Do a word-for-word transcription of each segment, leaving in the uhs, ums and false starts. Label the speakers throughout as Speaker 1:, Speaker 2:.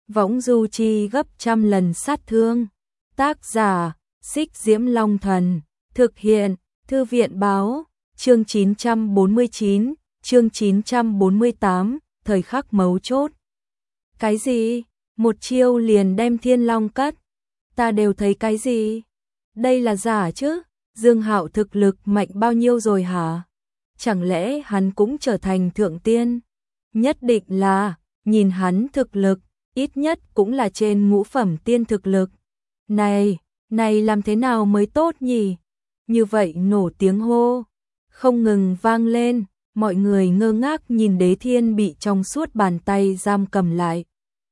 Speaker 1: võng du chi gấp trăm lần sát thương. Tác giả, Xích Diễm Long Thần, thực hiện, Thư viện Báo, chương chín trăm bốn mươi chín, chương chín trăm bốn mươi tám, thời khắc mấu chốt. Cái gì? Một chiêu liền đem Thiên Long cắt. Ta đều thấy cái gì? Đây là giả chứ? Dương Hạo thực lực mạnh bao nhiêu rồi hả? Chẳng lẽ hắn cũng trở thành thượng tiên? Nhất định là, nhìn hắn thực lực, ít nhất cũng là trên ngũ phẩm tiên thực lực. Này, này làm thế nào mới tốt nhỉ? Như vậy nổ tiếng hô, không ngừng vang lên, mọi người ngơ ngác nhìn Đế Thiên bị trong suốt bàn tay giam cầm lại.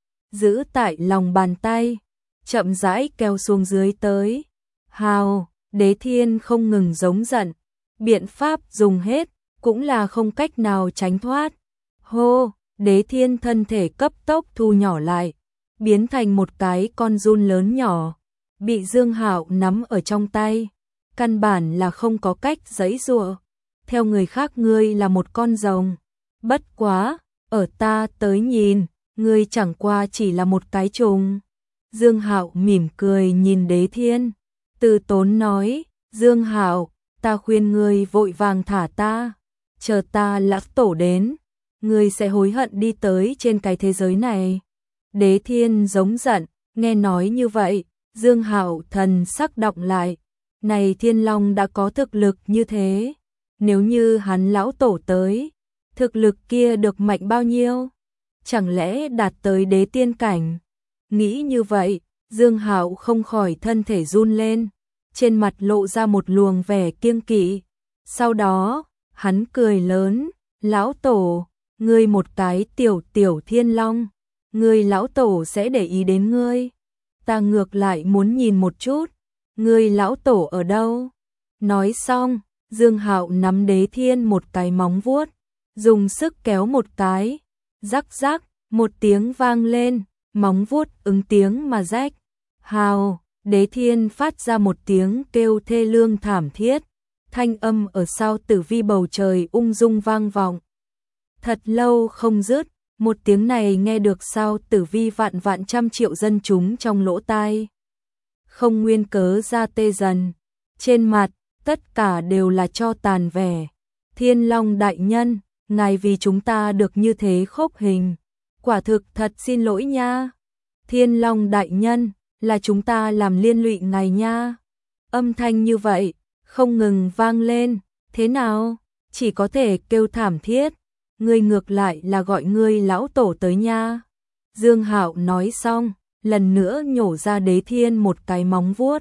Speaker 1: Giữ tại lòng bàn tay, chậm rãi kéo xuống dưới tới. Hào, Đế Thiên không ngừng giống giận, biện pháp dùng hết, cũng là không cách nào tránh thoát. Hô, Đế Thiên thân thể cấp tốc thu nhỏ lại, biến thành một cái con giun lớn nhỏ, bị Dương Hạo nắm ở trong tay, căn bản là không có cách giãy giụa. Theo người khác ngươi là một con rồng, bất quá, ở ta tới nhìn, ngươi chẳng qua chỉ là một cái trùng. Dương Hạo mỉm cười nhìn Đế Thiên, từ tốn nói, Dương Hạo, ta khuyên ngươi vội vàng thả ta, chờ ta lão tổ đến, ngươi sẽ hối hận đi tới trên cái thế giới này. Đế Thiên giống giận, nghe nói như vậy, Dương Hạo thần sắc động lại, này Thiên Long đã có thực lực như thế, nếu như hắn lão tổ tới, thực lực kia được mạnh bao nhiêu? Chẳng lẽ đạt tới đế tiên cảnh? Nghĩ như vậy, Dương Hạo không khỏi thân thể run lên, trên mặt lộ ra một luồng vẻ kiêng kỵ. Sau đó, hắn cười lớn, lão tổ, ngươi một cái tiểu tiểu Thiên Long, ngươi lão tổ sẽ để ý đến ngươi. Ta ngược lại muốn nhìn một chút, ngươi lão tổ ở đâu? Nói xong, Dương Hạo nắm Đế Thiên một cái móng vuốt, dùng sức kéo một cái, rắc rắc, một tiếng vang lên, móng vuốt ứng tiếng mà rách. Hào, Đế Thiên phát ra một tiếng kêu thê lương thảm thiết, thanh âm ở sau tử vi bầu trời ung dung vang vọng. Thật lâu không dứt, một tiếng này nghe được sau tử vi vạn vạn trăm triệu dân chúng trong lỗ tai. Không nguyên cớ ra tê dần, trên mặt, tất cả đều là cho tàn vẻ. Thiên Long đại nhân, ngài vì chúng ta được như thế khốc hình. Quả thực thật xin lỗi nha. Thiên Long đại nhân, là chúng ta làm liên lụy ngài nha. Âm thanh như vậy, không ngừng vang lên, thế nào? Chỉ có thể kêu thảm thiết. Ngươi ngược lại là gọi ngươi lão tổ tới nha. Dương Hạo nói xong, lần nữa nhổ ra Đế Thiên một cái móng vuốt.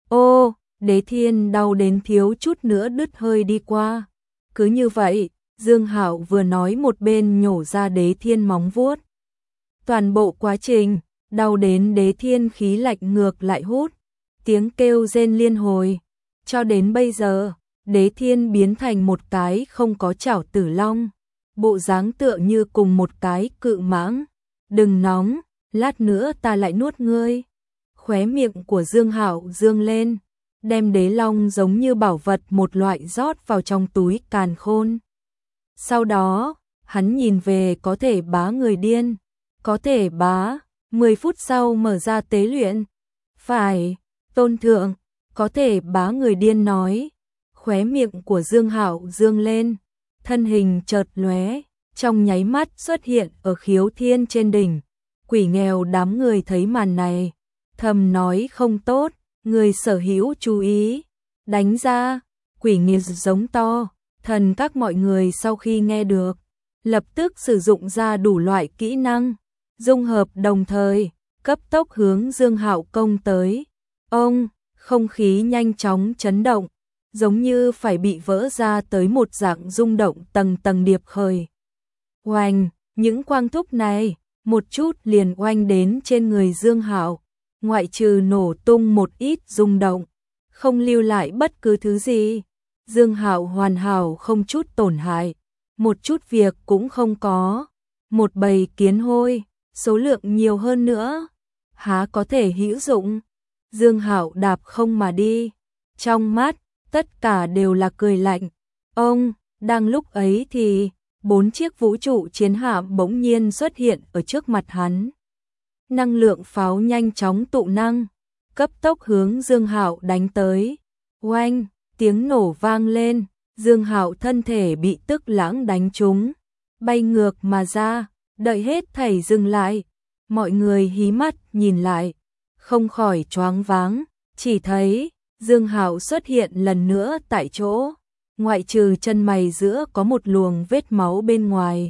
Speaker 1: Ô, Đế Thiên đau đến thiếu chút nữa đứt hơi đi qua. Cứ như vậy, Dương Hạo vừa nói một bên nhổ ra Đế Thiên móng vuốt. Toàn bộ quá trình, đau đến Đế Thiên khí lạnh ngược lại hút, tiếng kêu rên liên hồi. Cho đến bây giờ, Đế Thiên biến thành một cái không có chảo tử long, bộ dáng tựa như cùng một cái cự mãng. Đừng nóng, lát nữa ta lại nuốt ngươi. Khóe miệng của Dương Hạo dương lên, đem đế long giống như bảo vật một loại rót vào trong túi càn khôn. Sau đó, hắn nhìn về có thể bá người điên, có thể bá, mười phút sau mở ra tế luyện. Phải, tôn thượng, có thể bá người điên nói. Khóe miệng của Dương Hạo dương lên, thân hình chợt lóe, trong nháy mắt xuất hiện ở Khiếu Thiên trên đỉnh. Quỷ nghèo đám người thấy màn này, thầm nói không tốt, người sở hữu chú ý, đánh ra. Quỷ nghèo giống to, thần các mọi người sau khi nghe được, lập tức sử dụng ra đủ loại kỹ năng, dung hợp đồng thời, cấp tốc hướng Dương Hạo công tới. Ông, không khí nhanh chóng chấn động, giống như phải bị vỡ ra tới một dạng rung động tầng tầng điệp khởi. Oanh, những quang thúc này, một chút liền oanh đến trên người Dương Hạo, ngoại trừ nổ tung một ít rung động, không lưu lại bất cứ thứ gì. Dương Hạo hoàn hảo không chút tổn hại, một chút việc cũng không có. Một bầy kiến hôi, số lượng nhiều hơn nữa, há có thể hữu dụng. Dương Hạo đạp không mà đi, trong mắt tất cả đều là cười lạnh. Ông, đang lúc ấy thì bốn chiếc vũ trụ chiến hạm bỗng nhiên xuất hiện ở trước mặt hắn. năng lượng pháo nhanh chóng tụ năng, cấp tốc hướng Dương Hạo đánh tới. Oanh, tiếng nổ vang lên, Dương Hạo thân thể bị Tức Lãng đánh trúng, bay ngược mà ra, đợi hết thảy dừng lại. Mọi người hí mắt nhìn lại, không khỏi choáng váng, chỉ thấy Dương Hạo xuất hiện lần nữa tại chỗ, ngoại trừ chân mày giữa có một luồng vết máu bên ngoài.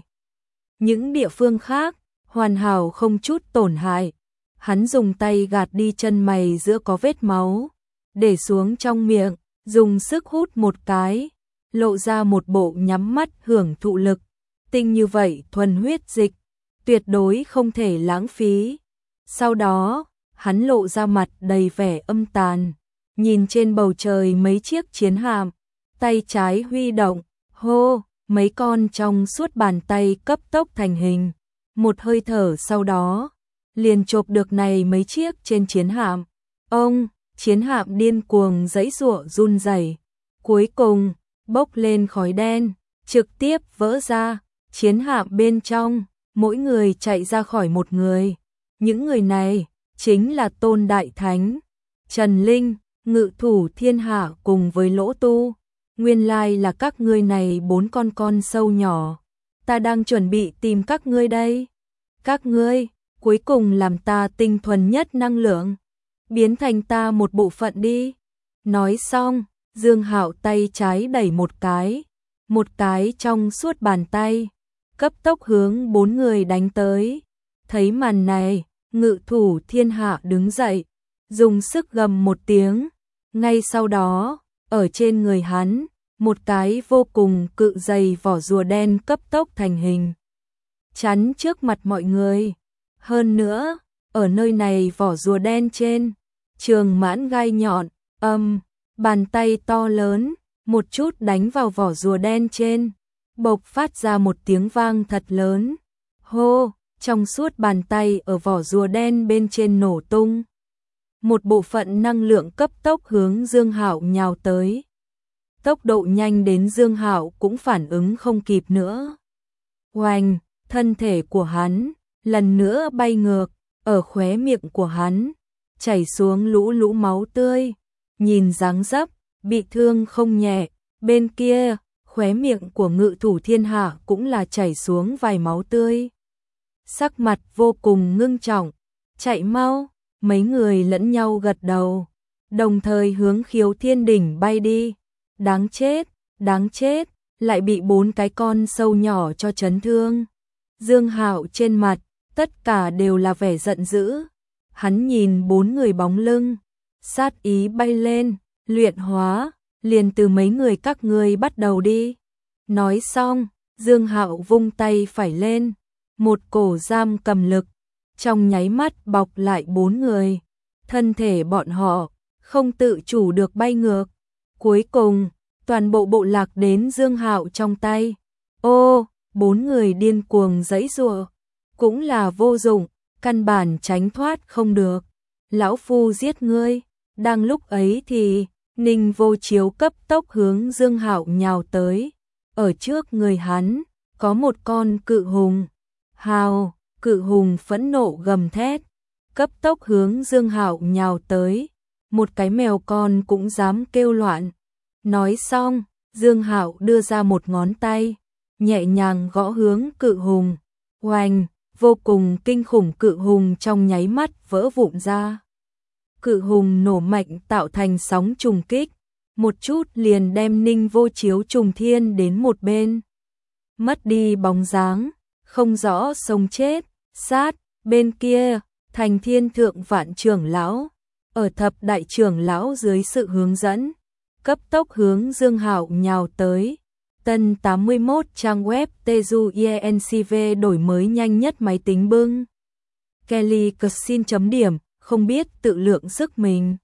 Speaker 1: Những địa phương khác, hoàn hảo không chút tổn hại. Hắn dùng tay gạt đi chân mày giữa có vết máu, để xuống trong miệng, dùng sức hút một cái, lộ ra một bộ nhắm mắt hưởng thụ lực. Tinh như vậy thuần huyết dịch, tuyệt đối không thể lãng phí. Sau đó, hắn lộ ra mặt đầy vẻ âm tàn, nhìn trên bầu trời mấy chiếc chiến hạm, tay trái huy động, hô, mấy con trong suốt bàn tay cấp tốc thành hình. Một hơi thở sau đó, liền chộp được này mấy chiếc trên chiến hạm. Ông, chiến hạm điên cuồng giãy giụa run rẩy, cuối cùng bốc lên khói đen, trực tiếp vỡ ra. Chiến hạm bên trong, mỗi người chạy ra khỏi một người. Những người này chính là Tôn Đại Thánh, Trần Linh, Ngự Thủ Thiên Hạ cùng với Lỗ Tu. Nguyên lai là các ngươi này bốn con con sâu nhỏ. Ta đang chuẩn bị tìm các ngươi đây. Các ngươi, cuối cùng làm ta tinh thuần nhất năng lượng, biến thành ta một bộ phận đi. Nói xong, Dương Hạo tay trái đẩy một cái, một cái trong suốt bàn tay, cấp tốc hướng bốn người đánh tới. Thấy màn này, Ngự Thủ Thiên Hạ đứng dậy, dùng sức gầm một tiếng. Ngay sau đó, ở trên người hắn, một cái vô cùng cự dày vỏ rùa đen cấp tốc thành hình, chắn trước mặt mọi người. Hơn nữa, ở nơi này vỏ rùa đen trên, trường mãn gai nhọn, âm, bàn tay to lớn, một chút đánh vào vỏ rùa đen trên, bộc phát ra một tiếng vang thật lớn. Hô, trong suốt bàn tay ở vỏ rùa đen bên trên nổ tung. Một bộ phận năng lượng cấp tốc hướng Dương Hạo nhào tới. Tốc độ nhanh đến Dương Hạo cũng phản ứng không kịp nữa. Oanh, thân thể của hắn lần nữa bay ngược, ở khóe miệng của hắn chảy xuống lũ lũ máu tươi, nhìn dáng dấp bị thương không nhẹ. Bên kia, khóe miệng của Ngự Thủ Thiên Hạ cũng là chảy xuống vài máu tươi. Sắc mặt vô cùng ngưng trọng, chạy mau. Mấy người lẫn nhau gật đầu, đồng thời hướng Khiếu Thiên Đỉnh bay đi. Đáng chết, đáng chết, lại bị bốn cái con sâu nhỏ cho chấn thương. Dương Hạo trên mặt, tất cả đều là vẻ giận dữ. Hắn nhìn bốn người bóng lưng, sát ý bay lên, luyện hóa, liền từ mấy người các ngươi bắt đầu đi. Nói xong, Dương Hạo vung tay phải lên, một cổ giam cầm lực, trong nháy mắt bọc lại bốn người. Thân thể bọn họ, không tự chủ được bay ngược. Cuối cùng, toàn bộ bộ lạc đến Dương Hạo trong tay. Ô, bốn người điên cuồng giãy giụa, cũng là vô dụng, căn bản tránh thoát không được. Lão phu giết ngươi. Đang lúc ấy thì, Ninh Vô Chiếu cấp tốc hướng Dương Hạo nhào tới. Ở trước người hắn, có một con cự hùng. Hào, cự hùng phẫn nộ gầm thét, cấp tốc hướng Dương Hạo nhào tới. Một cái mèo con cũng dám kêu loạn. Nói xong, Dương Hạo đưa ra một ngón tay, nhẹ nhàng gõ hướng cự hùng. Oanh, vô cùng kinh khủng, cự hùng trong nháy mắt vỡ vụn ra. Cự hùng nổ mạnh tạo thành sóng trùng kích, một chút liền đem Ninh Vô Chiếu trùng thiên đến một bên. Mất đi bóng dáng, không rõ sống chết. Sát, bên kia, Thành Thiên Thượng Vạn trưởng lão, ở thập đại trưởng lão dưới sự hướng dẫn, cấp tốc hướng Dương Hạo nhào tới. Tân tám mươi mốt trang web Teju i en xê vê đổi mới nhanh nhất máy tính bưng. Kelly xin chấm điểm, không biết tự lượng sức mình.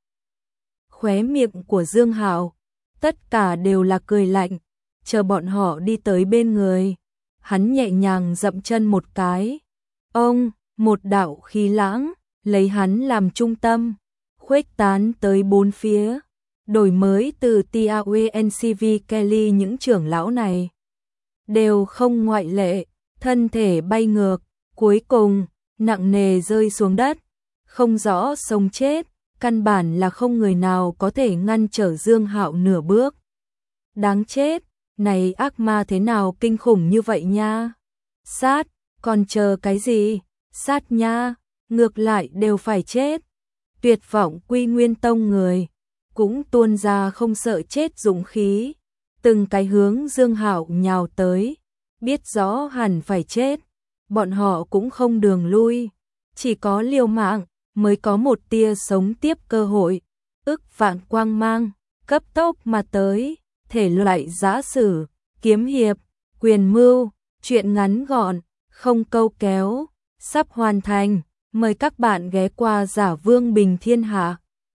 Speaker 1: Khóe miệng của Dương Hạo, tất cả đều là cười lạnh, chờ bọn họ đi tới bên người. Hắn nhẹ nhàng dậm chân một cái. Ông, một đạo khí lãng, lấy hắn làm trung tâm, khuếch tán tới bốn phía. Đổi mới từ tê a u en xê vê Kelly, những trưởng lão này đều không ngoại lệ, thân thể bay ngược, cuối cùng nặng nề rơi xuống đất, không rõ sống chết, căn bản là không người nào có thể ngăn trở Dương Hạo nửa bước. Đáng chết, này ác ma thế nào kinh khủng như vậy nha. Sát, còn chờ cái gì? Sát nha, ngược lại đều phải chết. Tuyệt vọng Quy Nguyên Tông người cũng tuôn ra không sợ chết dũng khí, từng cái hướng Dương Hạo nhào tới, biết rõ hẳn phải chết, bọn họ cũng không đường lui, chỉ có liều mạng mới có một tia sống tiếp cơ hội. Ức vạn quang mang cấp tốc mà tới, thể loại giã sử, kiếm hiệp, quyền mưu, truyện ngắn gọn, không câu kéo, sắp hoàn thành. Mời các bạn ghé qua Giả Vương Bình Thiên Hạ.